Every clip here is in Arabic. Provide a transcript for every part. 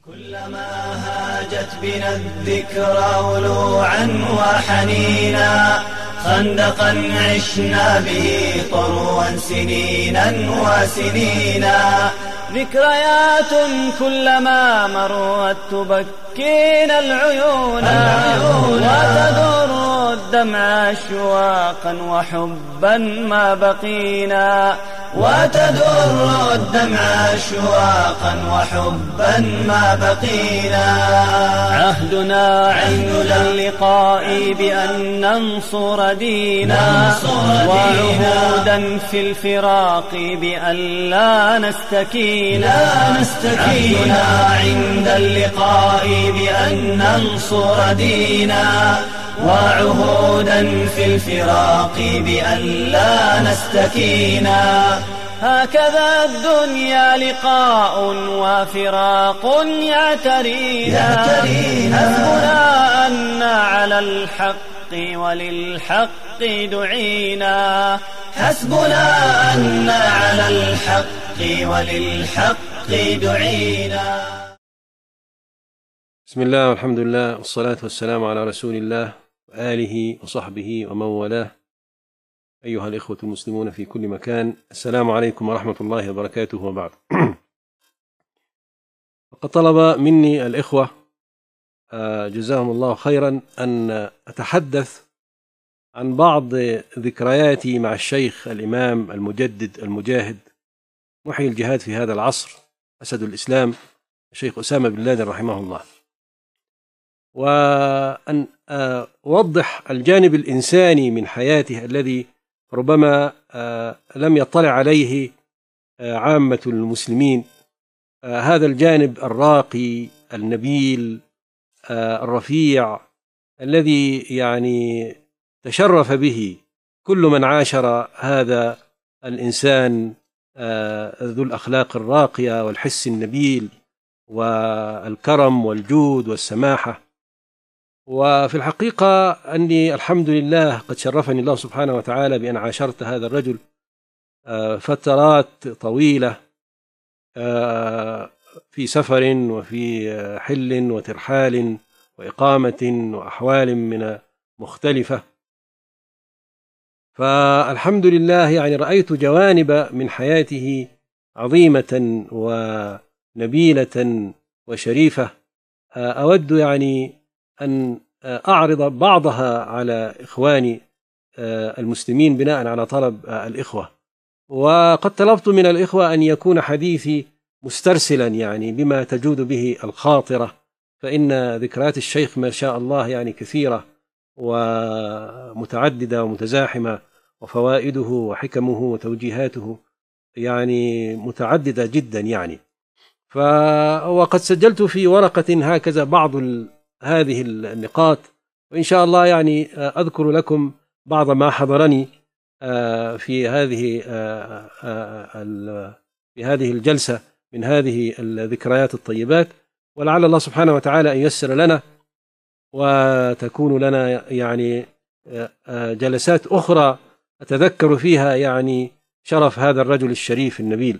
كلما هاجت بنا الذكرى ولوعا وحنينا، خندقا عشنا به طروا سنينا وسنينا. ذكريات كلما مرت تبكينا العيون وتدر الدمع أشواقا وحبا ما بقينا، وتدر الدمع أشواقا وحبا ما بقينا. عهدنا عند اللقاء بأن ننصر دينا، وعهودا في الفراق بأن لا نستكينا. عهدنا عند اللقاء بأن ننصر دينا، وعهودا في الفراق بأن لا نستكينا. هكذا الدنيا لقاء وفراق يعترينا. حسبنا أن على الحق وللحق دعينا. حسبنا أن على الحق وللحق دعينا. بسم الله والحمد لله والصلاة والسلام على رسول الله وآله وصحبه ومن والاه. أيها الإخوة المسلمون في كل مكان، السلام عليكم ورحمة الله وبركاته. وبعد، وقد طلب مني الإخوة جزاهم الله خيرا أن أتحدث عن بعض ذكرياتي مع الشيخ الإمام المجدد المجاهد محيي الجهاد في هذا العصر، أسد الإسلام، الشيخ أسامة بن لادن رحمه الله، وأن أوضح الجانب الإنساني من حياته الذي ربما لم يطلع عليه عامة المسلمين. هذا الجانب الراقي النبيل الرفيع الذي يعني تشرف به كل من عاشر هذا الإنسان ذو الأخلاق الراقية والحس النبيل والكرم والجود والسماحة. وفي الحقيقة أني الحمد لله قد شرفني الله سبحانه وتعالى بأن عاشرت هذا الرجل فترات طويلة في سفر وفي حل وترحال وإقامة وأحوال من مختلفة. فالحمد لله يعني رأيت جوانب من حياته عظيمة ونبيلة وشريفة، أود يعني أن أعرض بعضها على إخواني المسلمين بناء على طلب الإخوة. وقد طلبت من الإخوة أن يكون حديثي مسترسلا يعني بما تجود به الخاطرة، فإن ذكريات الشيخ ما شاء الله يعني كثيرة ومتعددة ومتزاحمة، وفوائده وحكمه وتوجيهاته يعني متعددة جدا يعني. وقد سجلت في ورقة هكذا بعض هذه النقاط، وإن شاء الله يعني أذكر لكم بعض ما حضرني في هذه الجلسة من هذه الذكريات الطيبات، ولعل الله سبحانه وتعالى أن ييسر لنا وتكون لنا يعني جلسات أخرى أتذكر فيها يعني شرف هذا الرجل الشريف النبيل.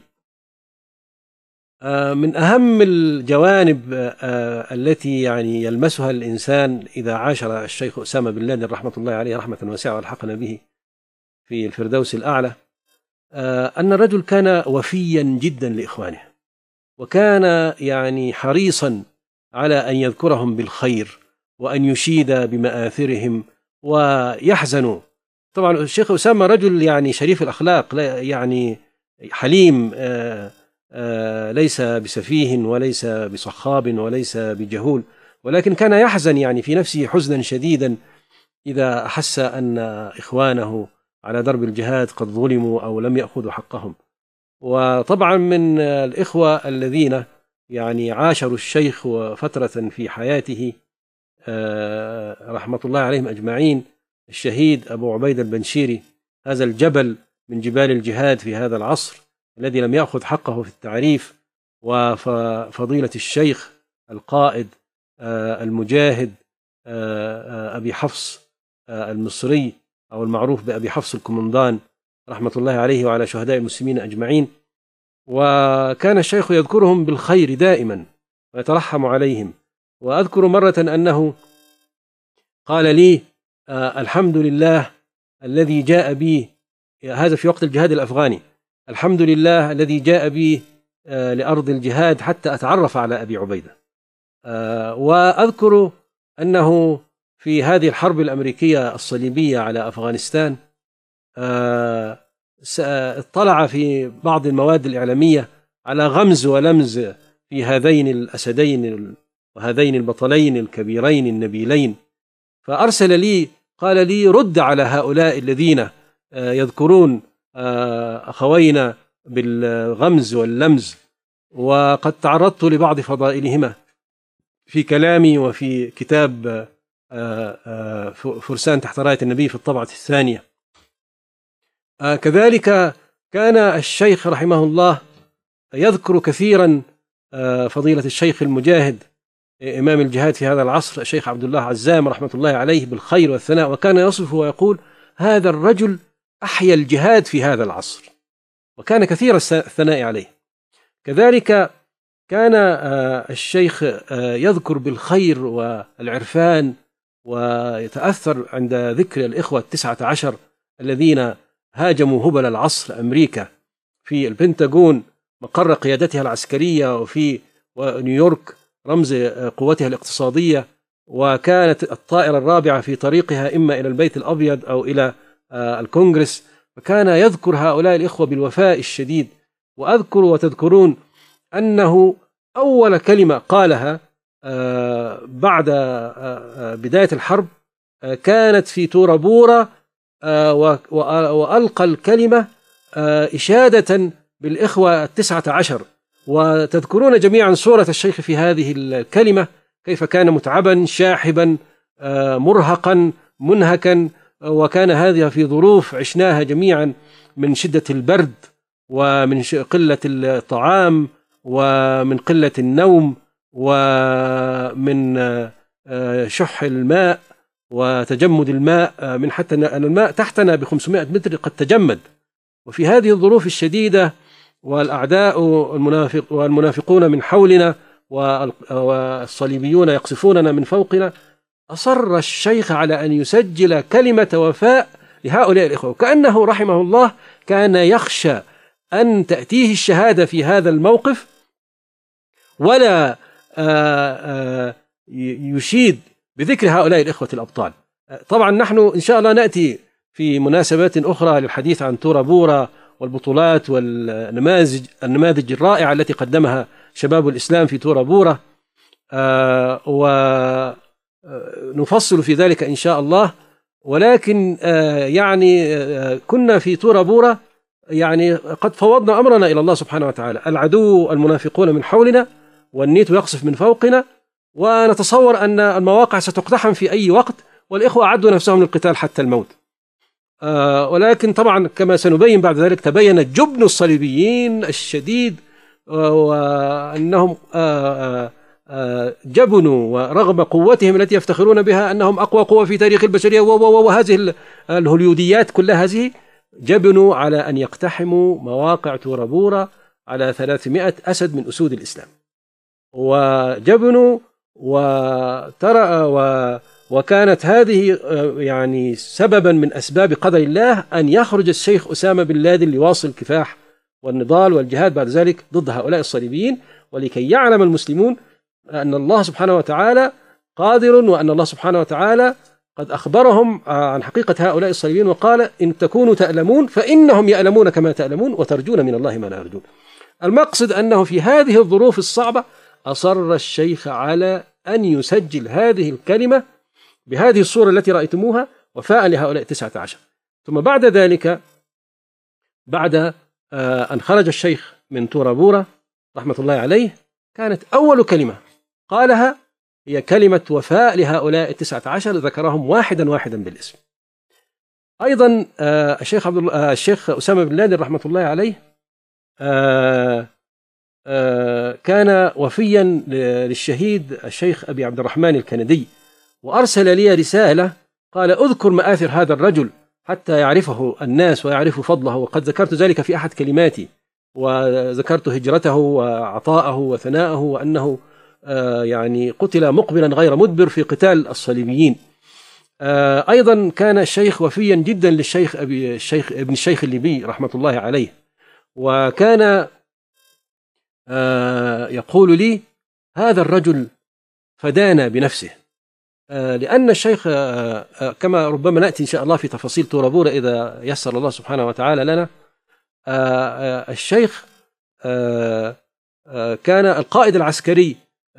من أهم الجوانب التي يعني يلمسها الإنسان إذا عاشر الشيخ أسامة بن لادن رحمة الله عليه رحمة واسعة والحقنا به في الفردوس الأعلى، أن الرجل كان وفيا جدا لإخوانه، وكان يعني حريصا على أن يذكرهم بالخير وأن يشيد بمآثرهم ويحزنوا. طبعا الشيخ أسامة رجل يعني شريف الأخلاق، يعني حليم، ليس بسفيه وليس بصخاب وليس بجهول، ولكن كان يحزن يعني في نفسه حزنا شديدا إذا أحس أن إخوانه على درب الجهاد قد ظلموا أو لم يأخذوا حقهم. وطبعا من الإخوة الذين يعني عاشروا الشيخ فترة في حياته رحمة الله عليهم أجمعين الشهيد أبو عبيدة البنشيري، هذا الجبل من جبال الجهاد في هذا العصر الذي لم يأخذ حقه في التعريف، وفضيلة الشيخ القائد المجاهد أبي حفص المصري أو المعروف بأبي حفص الكومندان رحمة الله عليه وعلى شهداء المسلمين أجمعين. وكان الشيخ يذكرهم بالخير دائما، ويترحم عليهم. وأذكر مرة أنه قال لي الحمد لله الذي جاء بي، هذا في وقت الجهاد الأفغاني، الحمد لله الذي جاء بي لأرض الجهاد حتى أتعرف على أبي عبيدة. وأذكر أنه في هذه الحرب الأمريكية الصليبية على أفغانستان اطلع في بعض المواد الإعلامية على غمز ولمز في هذين الأسدين وهذين البطلين الكبيرين النبيلين، فأرسل لي قال لي رد على هؤلاء الذين يذكرون أخوينا بالغمز واللمز، وقد تعرضت لبعض فضائلهما في كلامي وفي كتاب فرسان تحت راية النبي في الطبعة الثانية. كذلك كان الشيخ رحمه الله يذكر كثيرا فضيلة الشيخ المجاهد إمام الجهاد في هذا العصر الشيخ عبد الله عزام رحمة الله عليه بالخير والثناء، وكان يصفه ويقول هذا الرجل أحيا الجهاد في هذا العصر، وكان كثير الثناء عليه. كذلك كان الشيخ يذكر بالخير والعرفان، ويتأثر عند ذكر الإخوة 19 الذين هاجموا هبل العصر أمريكا في البنتاغون مقر قيادتها العسكرية، وفي ونيويورك رمز قوتها الاقتصادية، وكانت الطائرة الرابعة في طريقها إما إلى البيت الأبيض أو إلى الكونغرس، فكان يذكر هؤلاء الإخوة بالوفاء الشديد. وأذكر وتذكرون أنه أول كلمة قالها بعد بداية الحرب كانت في تورا بورا، وألقى الكلمة إشادة بالإخوة 19، وتذكرون جميعا صورة الشيخ في هذه الكلمة كيف كان متعبا شاحبا مرهقا منهكا، وكان هذه في ظروف عشناها جميعا من شدة البرد ومن قلة الطعام ومن قلة النوم ومن شح الماء وتجمد الماء، من حتى أن الماء تحتنا ب500 متر قد تجمد. وفي هذه الظروف الشديدة والأعداء والمنافقون من حولنا والصليبيون يقصفوننا من فوقنا، أصر الشيخ على أن يسجل كلمة وفاء لهؤلاء الإخوة، كأنه رحمه الله كان يخشى أن تأتيه الشهادة في هذا الموقف ولا يشيد بذكر هؤلاء الإخوة الأبطال. طبعا نحن إن شاء الله نأتي في مناسبات أخرى للحديث عن تورا بورا والبطولات والنماذج الرائعة التي قدمها شباب الإسلام في تورا بورا، ونفصل في ذلك إن شاء الله. ولكن يعني كنا في تورا بورا يعني قد فوضنا أمرنا إلى الله سبحانه وتعالى، العدو المنافقون من حولنا والنيت يقصف من فوقنا، ونتصور أن المواقع ستقتحم في أي وقت، والإخوة أعدوا نفسهم للقتال حتى الموت. ولكن طبعا كما سنبين بعد ذلك تبين جبن الصليبيين الشديد، وأنهم جبنوا ورغم قوتهم التي يفتخرون بها أنهم أقوى قوة في تاريخ البشرية وهذه الهوليوديات كل هذه، جبنوا على أن يقتحموا مواقع تورا بورا على 300 أسد من أسود الإسلام، وجبنوا وكانت هذه يعني سببا من أسباب قدر الله أن يخرج الشيخ أسامة بن لادن ليواصل الكفاح والنضال والجهاد بعد ذلك ضد هؤلاء الصليبيين، ولكي يعلم المسلمون أن الله سبحانه وتعالى قادر، وأن الله سبحانه وتعالى قد أخبرهم عن حقيقة هؤلاء الصليبيين وقال إن تكونوا تألمون فإنهم يألمون كما تألمون وترجون من الله ما لا يرجون. المقصد أنه في هذه الظروف الصعبة أصر الشيخ على أن يسجل هذه الكلمة بهذه الصورة التي رأيتموها وفاء لهؤلاء 19. ثم بعد ذلك بعد أن خرج الشيخ من تورا بورا رحمة الله عليه، كانت أول كلمة قالها هي كلمة وفاء لهؤلاء 19، ذكرهم واحدا واحدا بالاسم. أيضا الشيخ أسامة بن لادن رحمة الله عليه كان وفيا للشهيد الشيخ أبي عبد الرحمن الكندي، وأرسل لي رسالة قال أذكر مآثر هذا الرجل حتى يعرفه الناس ويعرفوا فضله، وقد ذكرت ذلك في أحد كلماتي، وذكرت هجرته وعطاءه وثناءه، وأنه يعني قتل مقبلا غير مدبر في قتال الصليبيين. أيضا كان الشيخ وفيا جدا للشيخ ابن الشيخ الليبي رحمة الله عليه، وكان يقول لي هذا الرجل فدانا بنفسه، لأن الشيخ كما ربما نأتي إن شاء الله في تفاصيل تورابورا إذا يسر الله سبحانه وتعالى لنا. الشيخ كان القائد العسكري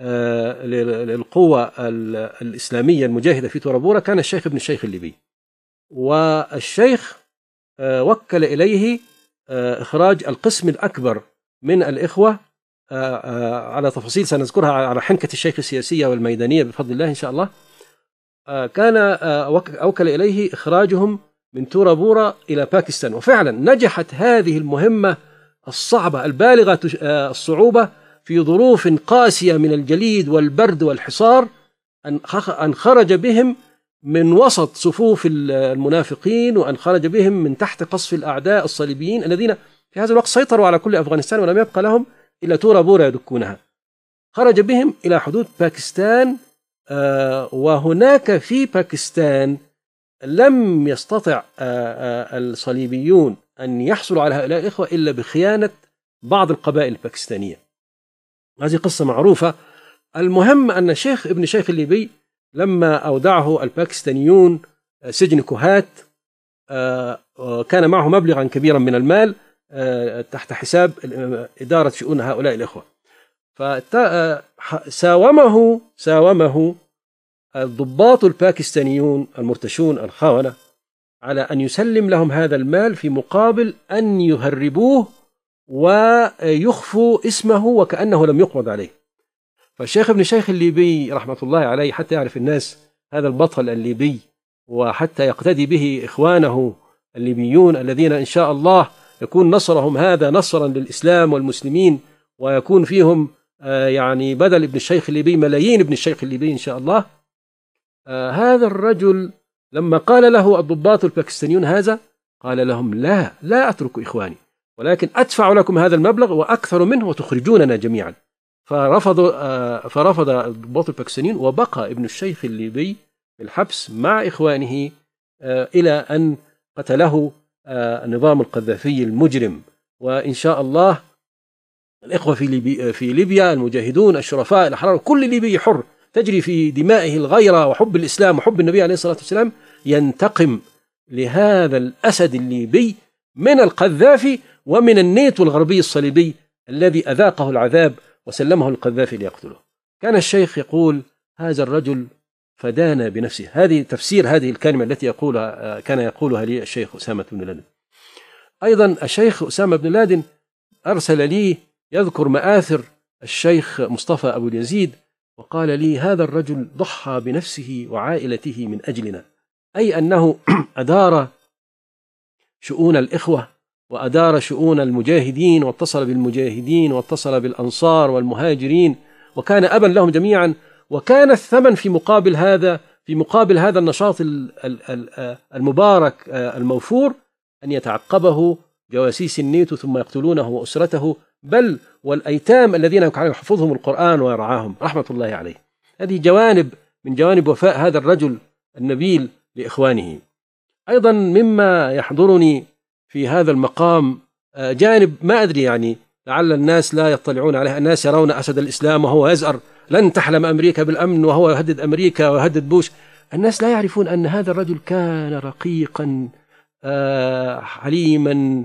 للقوة الإسلامية المجاهدة في تورابورا، كان الشيخ ابن الشيخ الليبي، والشيخ وكل إليه إخراج القسم الأكبر من الإخوة على تفاصيل سنذكرها على حنكة الشيخ السياسية والميدانية بفضل الله إن شاء الله. كان أوكل إليه إخراجهم من تورابورا إلى باكستان، وفعلا نجحت هذه المهمة الصعبة البالغة الصعوبة في ظروف قاسية من الجليد والبرد والحصار، أن خرج بهم من وسط صفوف المنافقين، وأن خرج بهم من تحت قصف الأعداء الصليبيين الذين في هذا الوقت سيطروا على كل أفغانستان ولم يبقى لهم إلا تورابورا يدكونها. خرج بهم إلى حدود باكستان، وهناك في باكستان لم يستطع الصليبيون أن يحصلوا على هؤلاء الإخوة إلا بخيانة بعض القبائل الباكستانية. هذه قصة معروفة. المهم أن الشيخ ابن الشيخ الليبي لما أودعه الباكستانيون سجن كوهات، كان معه مبلغا كبيرا من المال تحت حساب إدارة شؤون هؤلاء الإخوة، ساومه الضباط الباكستانيون المرتشون الخونة على أن يسلم لهم هذا المال في مقابل أن يهربوه ويخفوا اسمه وكأنه لم يقبض عليه. فالشيخ ابن الشيخ الليبي رحمة الله عليه حتى يعرف الناس هذا البطل الليبي، وحتى يقتدي به إخوانه الليبيون الذين إن شاء الله يكون نصرهم هذا نصرا للإسلام والمسلمين، ويكون فيهم يعني بدل ابن الشيخ الليبي ملايين ابن الشيخ الليبي إن شاء الله. هذا الرجل لما قال له الضباط الباكستانيون هذا، قال لهم لا أترك إخواني، ولكن أدفع لكم هذا المبلغ وأكثر منه وتخرجوننا جميعا. فرفض الضباط الباكستانيون، وبقى ابن الشيخ الليبي في الحبس مع إخوانه إلى أن قتله النظام القذافي المجرم. وإن شاء الله الإخوة في ليبيا المجاهدون الشرفاء الأحرار، كل ليبي حر تجري في دمائه الغيرة وحب الإسلام وحب النبي عليه الصلاة والسلام، ينتقم لهذا الأسد الليبي من القذافي ومن النيتو الغربي الصليبي الذي أذاقه العذاب وسلمه القذافي ليقتله. كان الشيخ يقول هذا الرجل فدانا بنفسه. هذه تفسير هذه الكلمة التي كان يقولها لي الشيخ أسامة بن لادن. أيضا الشيخ أسامة بن لادن أرسل لي يذكر مآثر الشيخ مصطفى أبو اليزيد، وقال لي هذا الرجل ضحى بنفسه وعائلته من أجلنا، أي أنه أدار شؤون الإخوة وأدار شؤون المجاهدين، واتصل بالمجاهدين واتصل بالأنصار والمهاجرين، وكان أبا لهم جميعا. وكان الثمن في مقابل هذا النشاط المبارك الموفور أن يتعقبه جواسيس النيتو ثم يقتلونه وأسرته، بل والأيتام الذين كان يحفظهم القرآن ويرعاهم رحمة الله عليه. هذه جوانب من جوانب وفاء هذا الرجل النبيل لإخوانه. أيضا مما يحضرني في هذا المقام جانب ما أدري، يعني لعل الناس لا يطلعون عليه. الناس يرون أسد الإسلام وهو يزأر لن تحلم أمريكا بالأمن، وهو يهدد أمريكا ويهدد بوش. الناس لا يعرفون أن هذا الرجل كان رقيقا حليما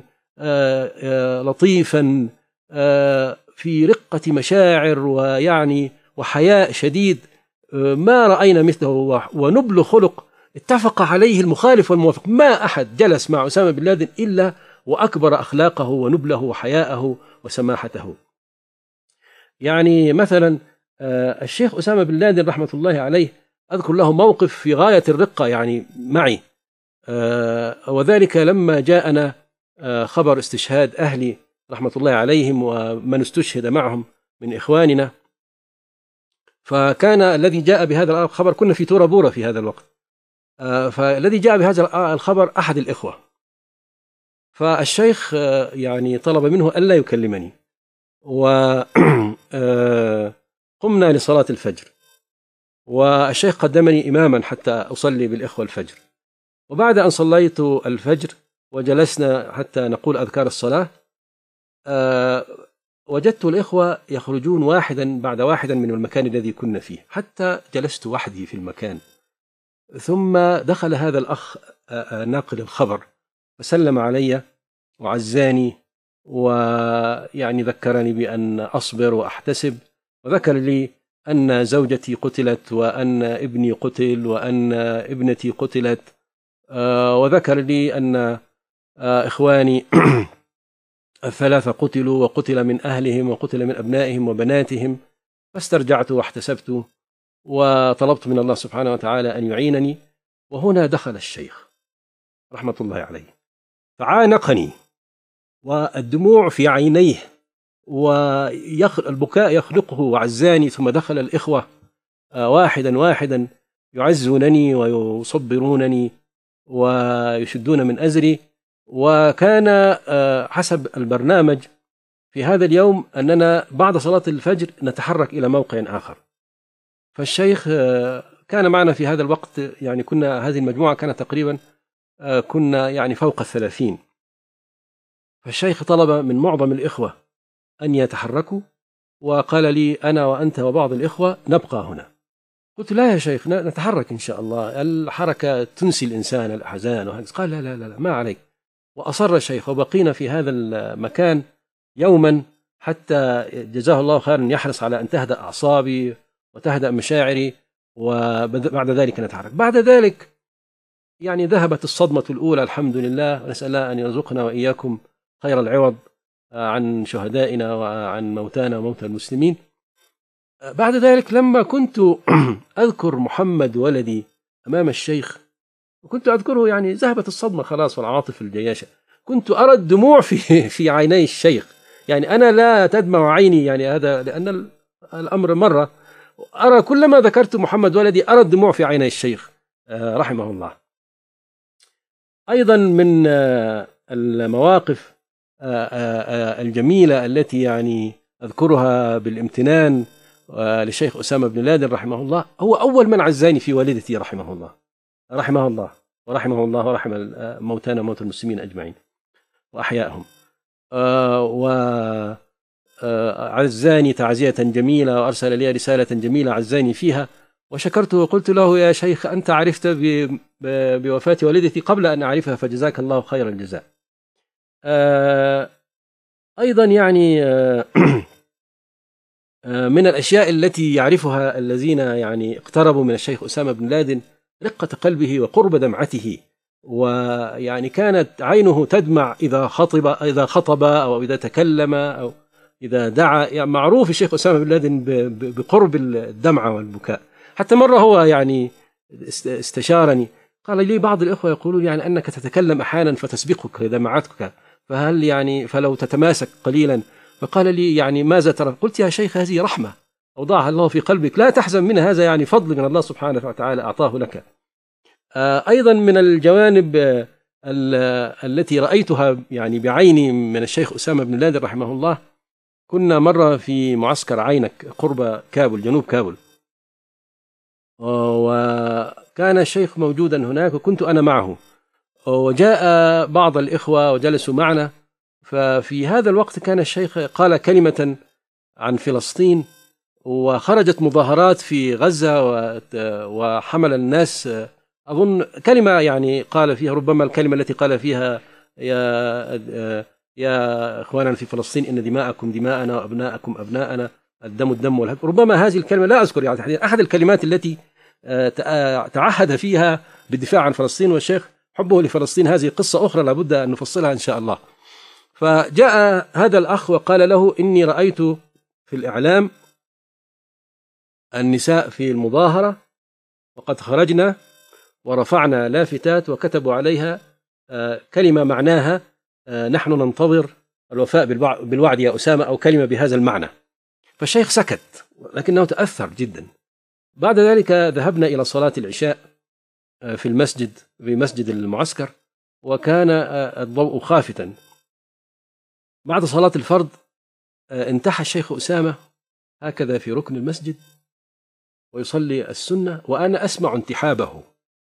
لطيفا في رقة مشاعر ويعني وحياء شديد ما رأينا مثله، ونبل خلق اتفق عليه المخالف والموافق. ما أحد جلس مع أسامة بن لادن إلا وأكبر أخلاقه ونبله وحياءه وسماحته. يعني مثلا الشيخ أسامة بن لادن رحمة الله عليه أذكر له موقف في غاية الرقة يعني معي، وذلك لما جاءنا خبر استشهاد أهلي رحمة الله عليهم ومن استشهد معهم من إخواننا. فكان الذي جاء بهذا الخبر، كنا في تورابورا في هذا الوقت، فالذي جاء بهذا الخبر أحد الإخوة، فالشيخ يعني طلب منه ألا يكلمني، وقمت قمنا لصلاة الفجر، والشيخ قدمني إماما حتى أصلي بالإخوة الفجر. وبعد أن صليت الفجر وجلسنا حتى نقول أذكار الصلاة، وجدت الإخوة يخرجون واحدا بعد واحدا من المكان الذي كنا فيه، حتى جلست وحدي في المكان. ثم دخل هذا الأخ ناقل الخبر فسلم علي وعزاني، ويعني ذكرني بأن أصبر وأحتسب، وذكر لي أن زوجتي قتلت، وأن ابني قتل، وأن ابنتي قتلت، وذكر لي أن إخواني الثلاثة قتلوا، وقتل من أهلهم وقتل من أبنائهم وبناتهم. فاسترجعت واحتسبت وطلبت من الله سبحانه وتعالى أن يعينني. وهنا دخل الشيخ رحمة الله عليه فعانقني، والدموع في عينيه والبكاء يخلقه، وعزاني. ثم دخل الإخوة واحدا واحدا يعزونني ويصبرونني ويشدون من أزري. وكان حسب البرنامج في هذا اليوم أننا بعد صلاة الفجر نتحرك إلى موقع آخر. فالشيخ كان معنا في هذا الوقت، يعني كنا هذه المجموعة كانت تقريبا كنا يعني فوق 30. فالشيخ طلب من معظم الإخوة أن يتحركوا، وقال لي أنا وأنت وبعض الإخوة نبقى هنا. قلت لا يا شيخ، نتحرك إن شاء الله، الحركة تنسي الإنسان الأحزان. قال لا لا لا ما عليك. وأصر الشيخ، وبقينا في هذا المكان يوما حتى جزاه الله خيرا يحرص على أن تهدأ أعصابي وتهدأ مشاعري، وبعد ذلك نتحرك. بعد ذلك يعني ذهبت الصدمة الأولى الحمد لله، ونسأل الله أن يرزقنا وإياكم خير العوض عن شهدائنا وعن موتانا وموتى المسلمين. بعد ذلك لما كنت أذكر محمد ولدي أمام الشيخ، وكنت أذكره يعني ذهبت الصدمة خلاص والعواطف الجياشة، كنت أرى الدموع في عيني الشيخ. يعني أنا لا تدمع عيني، يعني هذا لأن الأمر مرة أرى كلما ذكرت محمد ولدي أرى الدموع في عيني الشيخ رحمه الله. أيضا من المواقف الجميلة التي يعني أذكرها بالامتنان للشيخ أسامة بن لادن رحمه الله، هو أول من عزاني في والدتي رحمه الله رحمه الله ورحمه الله ورحم موتانا وموتى المسلمين أجمعين وأحيائهم. وعزاني تعزية جميلة، وأرسل لي رسالة جميلة عزاني فيها، وشكرته وقلت له يا شيخ أنت عرفت بوفاة والدتي قبل أن أعرفها، فجزاك الله خير الجزاء. أيضا يعني من الأشياء التي يعرفها الذين يعني اقتربوا من الشيخ أسامة بن لادن رقة قلبه وقرب دمعته، ويعني كانت عينه تدمع إذا خطب أو إذا تكلم أو إذا دعا. يعني معروف الشيخ أسامة بن لادن بقرب الدمعة والبكاء. حتى مرة هو يعني استشارني، قال لي بعض الإخوة يقولون يعني أنك تتكلم أحيانا فتسبقك دمعتك، فهل يعني فلو تتماسك قليلا. فقال لي يعني ماذا ترى؟ قلت يا شيخ هذه رحمة أوضعها الله في قلبك، لا تحزن منها، هذا يعني فضل من الله سبحانه وتعالى أعطاه لك. أيضا من الجوانب التي رأيتها يعني بعيني من الشيخ أسامة بن لادن رحمه الله، كنا مرة في معسكر عينك قرب كابل جنوب كابل، وكان الشيخ موجودا هناك وكنت أنا معه، وجاء بعض الإخوة وجلسوا معنا. ففي هذا الوقت كان الشيخ قال كلمة عن فلسطين، وخرجت مظاهرات في غزة وحمل الناس أظن كلمة يعني قال فيها، ربما الكلمة التي قال فيها يا إخواننا في فلسطين إن دماءكم دماءنا وأبناءكم أبناءنا، الدم الدم والهب. ربما هذه الكلمة لا أذكر يعني أحد الكلمات التي تعهد فيها بالدفاع عن فلسطين، والشيخ حبه لفلسطين هذه قصة أخرى لابد أن نفصلها إن شاء الله. فجاء هذا الأخ وقال له إني رأيت في الإعلام النساء في المظاهرة وقد خرجنا ورفعنا لافتات وكتبوا عليها كلمة معناها نحن ننتظر الوفاء بالوعد يا أسامة، أو كلمة بهذا المعنى. فالشيخ سكت لكنه تأثر جدا. بعد ذلك ذهبنا إلى صلاة العشاء في المسجد، في مسجد المعسكر، وكان الضوء خافتا. بعد صلاة الفرض انتحى الشيخ أسامة هكذا في ركن المسجد ويصلي السنة وأنا أسمع انتحابه.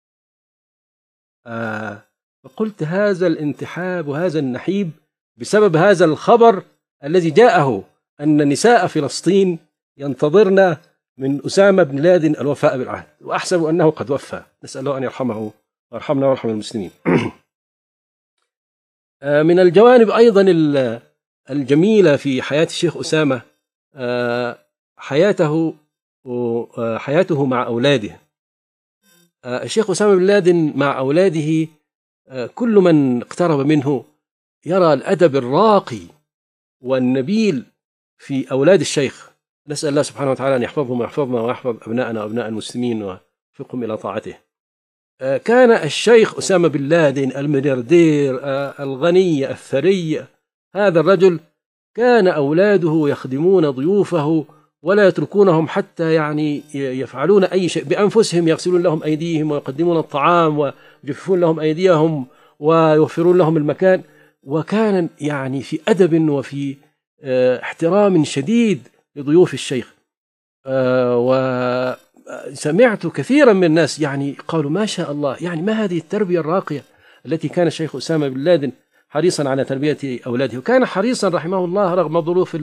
فقلت هذا الانتحاب وهذا النحيب بسبب هذا الخبر الذي جاءه أن نساء فلسطين ينتظرن من أسامة بن لادن الوفاء بالعهد، وأحسب أنه قد وفى، نسأل الله أن يرحمه ويرحمنا ويرحم المسلمين. من الجوانب أيضا الجميلة في حياة الشيخ أسامة حياته مع أولاده. الشيخ أسامة بن لادن مع أولاده كل من اقترب منه يرى الأدب الراقي والنبيل في أولاد الشيخ. نسأل الله سبحانه وتعالى أن يحفظهم ويحفظنا ويحفظ أبناءنا وأبناء المسلمين ويوفقهم إلى طاعته. كان الشيخ أسامة بن لادن الملياردير الغني الثري، هذا الرجل كان أولاده يخدمون ضيوفه ولا يتركونهم حتى يعني يفعلون أي شيء بأنفسهم، يغسلون لهم أيديهم ويقدمون الطعام ويجففون لهم أيديهم ويوفرون لهم المكان، وكان يعني في أدب وفي احترام شديد لضيوف الشيخ. وسمعت كثيرا من الناس يعني قالوا ما شاء الله، يعني ما هذه التربية الراقية التي كان الشيخ أسامة بن لادن حريصا على تربية أولاده، وكان حريصا رحمه الله رغم ظروف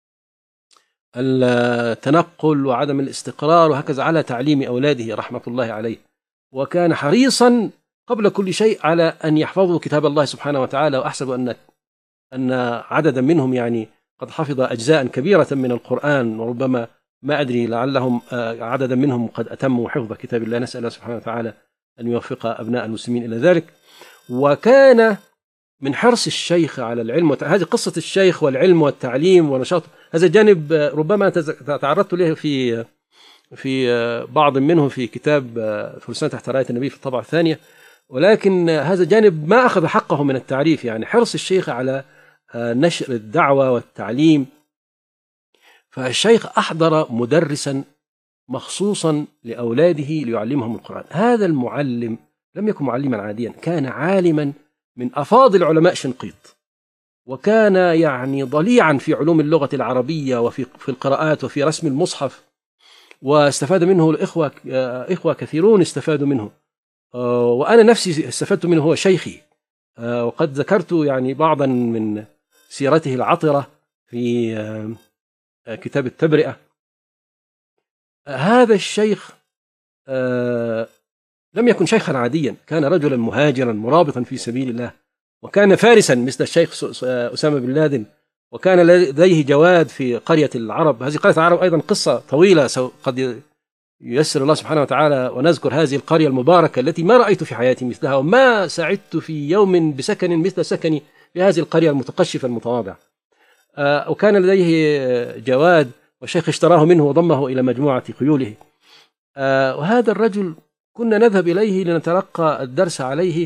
التنقل وعدم الاستقرار وهكذا على تعليم أولاده رحمة الله عليه، وكان حريصا قبل كل شيء على أن يحفظوا كتاب الله سبحانه وتعالى. وأحسب أن عددا منهم يعني قد حفظ أجزاء كبيرة من القرآن، وربما ما أدري لعلهم عددا منهم قد أتموا حفظ كتاب الله. نسأل الله سبحانه وتعالى أن يوفق أبناء المسلمين إلى ذلك. وكان من حرص الشيخ على العلم، هذه قصة الشيخ والعلم والتعليم ونشاط، هذا الجانب ربما تعرضت له في بعض منه في كتاب فرسان تحت راية النبي في الطبعة الثانية، ولكن هذا جانب ما أخذ حقه من التعريف، يعني حرص الشيخ على نشر الدعوة والتعليم. فالشيخ أحضر مدرسا مخصوصا لأولاده ليعلمهم القرآن. هذا المعلم لم يكن معلما عاديا، كان عالما من أفاضل علماء شنقيط، وكان يعني ضليعا في علوم اللغة العربية وفي القراءات وفي رسم المصحف، واستفاد منه الإخوة، إخوة كثيرون استفادوا منه، وأنا نفسي استفدت منه، هو شيخي. وقد ذكرت يعني بعضا من سيرته العطرة في كتاب التبرئة. هذا الشيخ لم يكن شيخا عاديا، كان رجلا مهاجرا مرابطا في سبيل الله، وكان فارسا مثل الشيخ أسامة بن لادن، وكان لديه جواد في قرية العرب. هذه قرية العرب أيضا قصة طويلة قد ييسر الله سبحانه وتعالى ونذكر هذه القرية المباركة التي ما رأيت في حياتي مثلها، وما سعدت في يوم بسكن مثل سكني في هذه القرية المتقشفة المتواضعة. وكان لديه جواد، والشيخ اشتراه منه وضمه إلى مجموعة خيوله. وهذا الرجل كنا نذهب إليه لنتلقى الدرس عليه،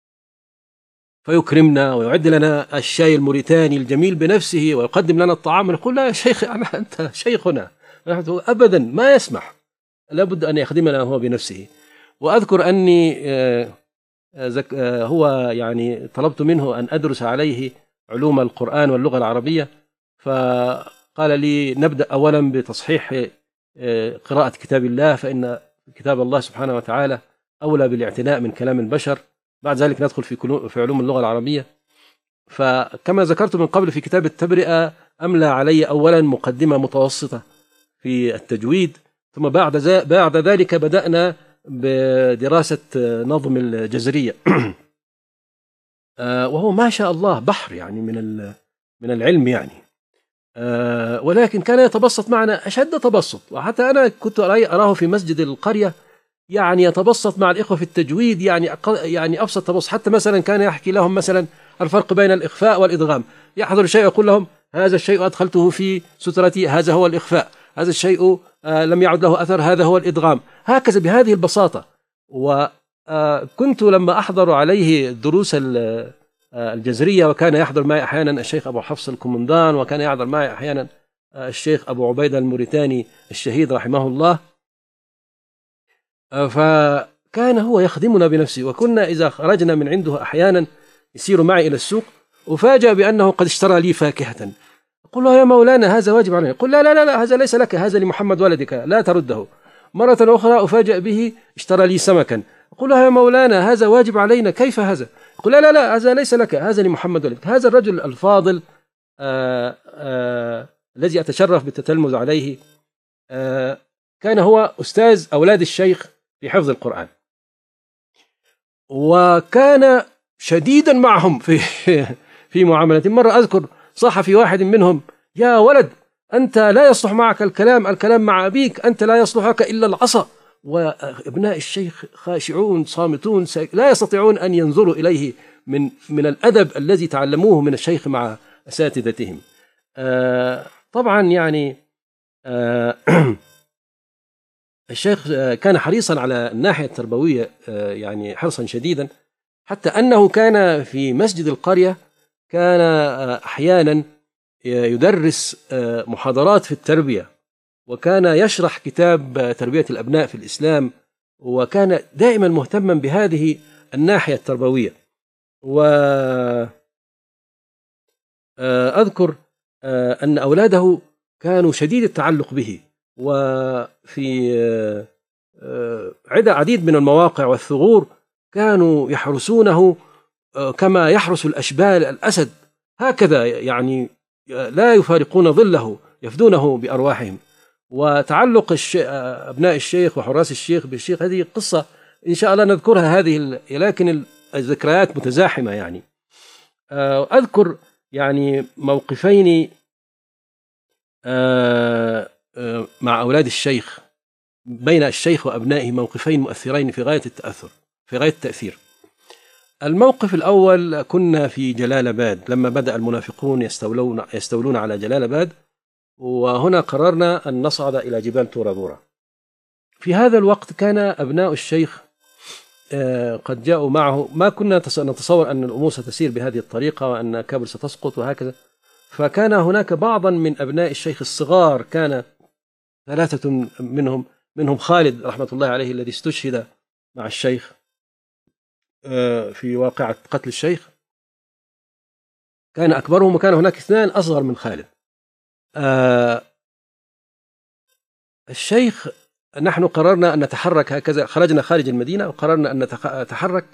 فيكرمنا ويعد لنا الشاي الموريتاني الجميل بنفسه ويقدم لنا الطعام، نقول لا يا شيخ أنت شيخنا. أبدا ما يسمح، لابد أن يخدمنا هو بنفسه. وأذكر أني هو يعني طلبت منه أن أدرس عليه علوم القرآن واللغة العربية، فقال لي نبدأ أولا بتصحيح قراءة كتاب الله، فإن كتاب الله سبحانه وتعالى أولى بالاعتناء من كلام البشر، بعد ذلك ندخل في علوم اللغة العربية. فكما ذكرت من قبل في كتاب التبرئة أملى علي أولا مقدمة متوسطة في التجويد، ثم بعد ذلك بدأنا بدراسة نظم الجزرية. وهو ما شاء الله بحر يعني من العلم يعني، ولكن كان يتبسط معنا أشد تبسط، وحتى أنا كنت أراه في مسجد القرية يعني يتبسط مع الإخوة في التجويد، يعني أبسط تبسط. حتى مثلا كان يحكي لهم مثلا الفرق بين الإخفاء والإدغام، يحضر الشيء يقول لهم هذا الشيء أدخلته في سترتي، هذا هو الإخفاء، هذا الشيء لم يعد له أثر، هذا هو الإدغام، هكذا بهذه البساطة. وكنت لما أحضر عليه دروس الجزرية، وكان يحضر معي أحيانا الشيخ أبو حفص الكومندان، وكان يحضر معي أحيانا الشيخ أبو عبيدة الموريتاني الشهيد رحمه الله، فكان هو يخدمنا بنفسه. وكنا إذا خرجنا من عنده أحيانا يسير معي إلى السوق، أفاجأ بأنه قد اشترى لي فاكهة. يقول له: يا مولانا هذا واجب علينا. يقول: لا لا لا لا، هذا ليس لك، هذا لمحمد ولدك، لا ترده. مرة أخرى أفاجأ به اشترى لي سمكا. يقول له: يا مولانا هذا واجب علينا، كيف هذا؟ يقول: لا لا لا، هذا ليس لك، هذا لمحمد ولدك. هذا الرجل الفاضل الذي أتشرف بالتتلمذ عليه كان هو أستاذ أولاد الشيخ في حفظ القرآن، وكان شديدا معهم في معاملة. مرة أذكر صاح في واحد منهم: يا ولد، أنت لا يصلح معك الكلام مع أبيك، أنت لا يصلحك إلا العصا. وابناء الشيخ خاشعون صامتون لا يستطيعون أن ينظروا إليه من الأدب الذي تعلموه من الشيخ مع أساتذتهم. طبعا يعني الشيخ كان حريصا على الناحية التربوية، يعني حرصا شديدا، حتى أنه كان في مسجد القرية كان أحيانا يدرس محاضرات في التربية، وكان يشرح كتاب تربية الأبناء في الإسلام، وكان دائما مهتما بهذه الناحية التربوية. وأذكر أن أولاده كانوا شديد التعلق به، وفي عديد من المواقع والثغور كانوا يحرسونه كما يحرس الأشبال الأسد، هكذا يعني لا يفارقون ظله، يفدونه بأرواحهم. وتعلق أبناء الشيخ وحراس الشيخ بالشيخ هذه قصة إن شاء الله نذكرها هذه، لكن الذكريات متزاحمة. يعني أذكر يعني موقفين مع أولاد الشيخ، بين الشيخ وأبنائه، موقفين مؤثرين في غاية التأثر، في غاية التأثير. الموقف الأول كنا في جلال آباد لما بدأ المنافقون يستولون على جلال آباد، وهنا قررنا أن نصعد إلى جبال تورا بورا. في هذا الوقت كان أبناء الشيخ قد جاءوا معه، ما كنا نتصور أن الأمور ستسير بهذه الطريقة وأن كابل ستسقط وهكذا. فكان هناك بعضا من أبناء الشيخ الصغار، كان 3 منهم خالد رحمة الله عليه الذي استشهد مع الشيخ في واقعة قتل الشيخ، كان أكبرهم، وكان هناك 2 أصغر من خالد. الشيخ نحن قررنا أن نتحرك هكذا، خرجنا خارج المدينة وقررنا أن نتحرك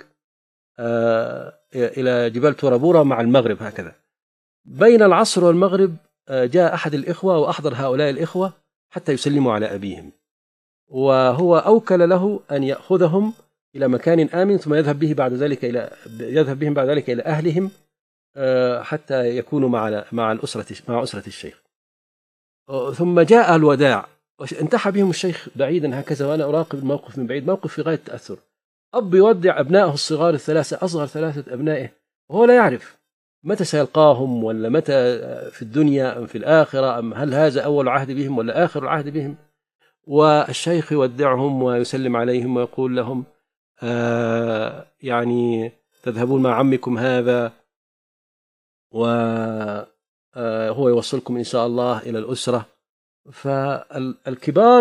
إلى جبال تورا بورا مع المغرب. هكذا بين العصر والمغرب جاء أحد الإخوة وأحضر هؤلاء الإخوة حتى يسلموا على أبيهم، وهو أوكل له أن يأخذهم إلى مكان آمن ثم يذهب بهم بعد ذلك إلى أهلهم حتى يكونوا مع أسرة الشيخ. ثم جاء الوداع وانتحى بهم الشيخ بعيدا هكذا، وأنا أراقب الموقف من بعيد، موقف في غاية التأثر. أب يودع أبنائه الصغار ال3، أصغر 3 أبنائه، وهو لا يعرف متى سيلقاهم، ولا متى في الدنيا أم في الآخرة، أم هل هذا أول عهد بهم ولا آخر العهد بهم. والشيخ يودعهم ويسلم عليهم ويقول لهم: يعني تذهبون مع عمكم هذا، وهو يوصلكم إن شاء الله إلى الأسرة. فالكبار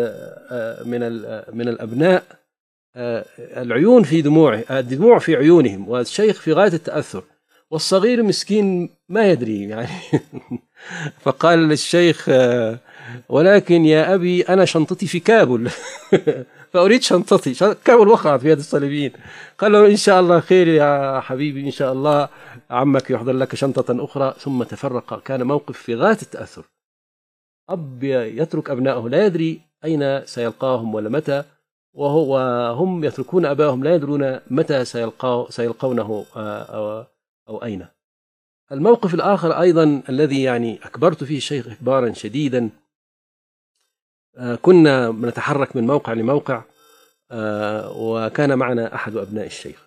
من الأبناء العيون في الدموع في عيونهم، والشيخ في غاية التأثر، والصغير مسكين ما يدري يعني. فقال للشيخ: ولكن يا أبي أنا شنطتي في كابل فأريد شنطتي. كابل وقعت في يد الصليبيين. قال له: إن شاء الله خير يا حبيبي، إن شاء الله عمك يحضر لك شنطة أخرى. ثم تفرق. كان موقف في غاية التأثر، أب يترك أبنائه لا يدري أين سيلقاهم ولا متى، وهم يتركون أباهم لا يدرون متى سيلقونه أو أين. الموقف الآخر أيضا الذي يعني أكبرت فيه الشيخ إكبارا شديدا، كنا نتحرك من موقع لموقع، وكان معنا أحد أبناء الشيخ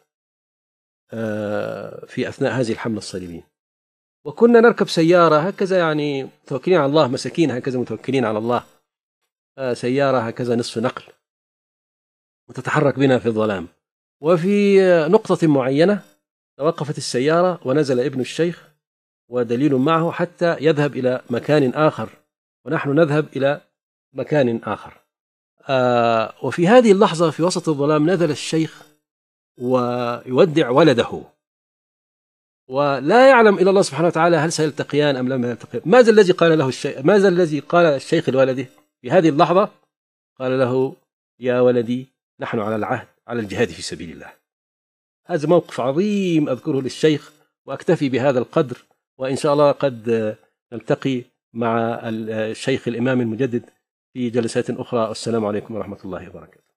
في أثناء هذه الحملة الصليبية، وكنا نركب سيارة هكذا، يعني متوكلين على الله، مساكين هكذا متوكلين على الله، سيارة هكذا نصف نقل، وتتحرك بنا في الظلام. وفي نقطة معينة توقفت السيارة ونزل ابن الشيخ ودليل معه حتى يذهب إلى مكان آخر، ونحن نذهب إلى مكان آخر. وفي هذه اللحظة في وسط الظلام نزل الشيخ ويودع ولده، ولا يعلم إلا الله سبحانه وتعالى هل سيلتقيان أم لم يلتقيان. ماذا الذي قال الشيخ لولده في هذه اللحظة؟ قال له: يا ولدي، نحن على العهد على الجهاد في سبيل الله. هذا موقف عظيم أذكره للشيخ، وأكتفي بهذا القدر، وإن شاء الله قد نلتقي مع الشيخ الإمام المجدد في جلسات أخرى. والسلام عليكم ورحمة الله وبركاته.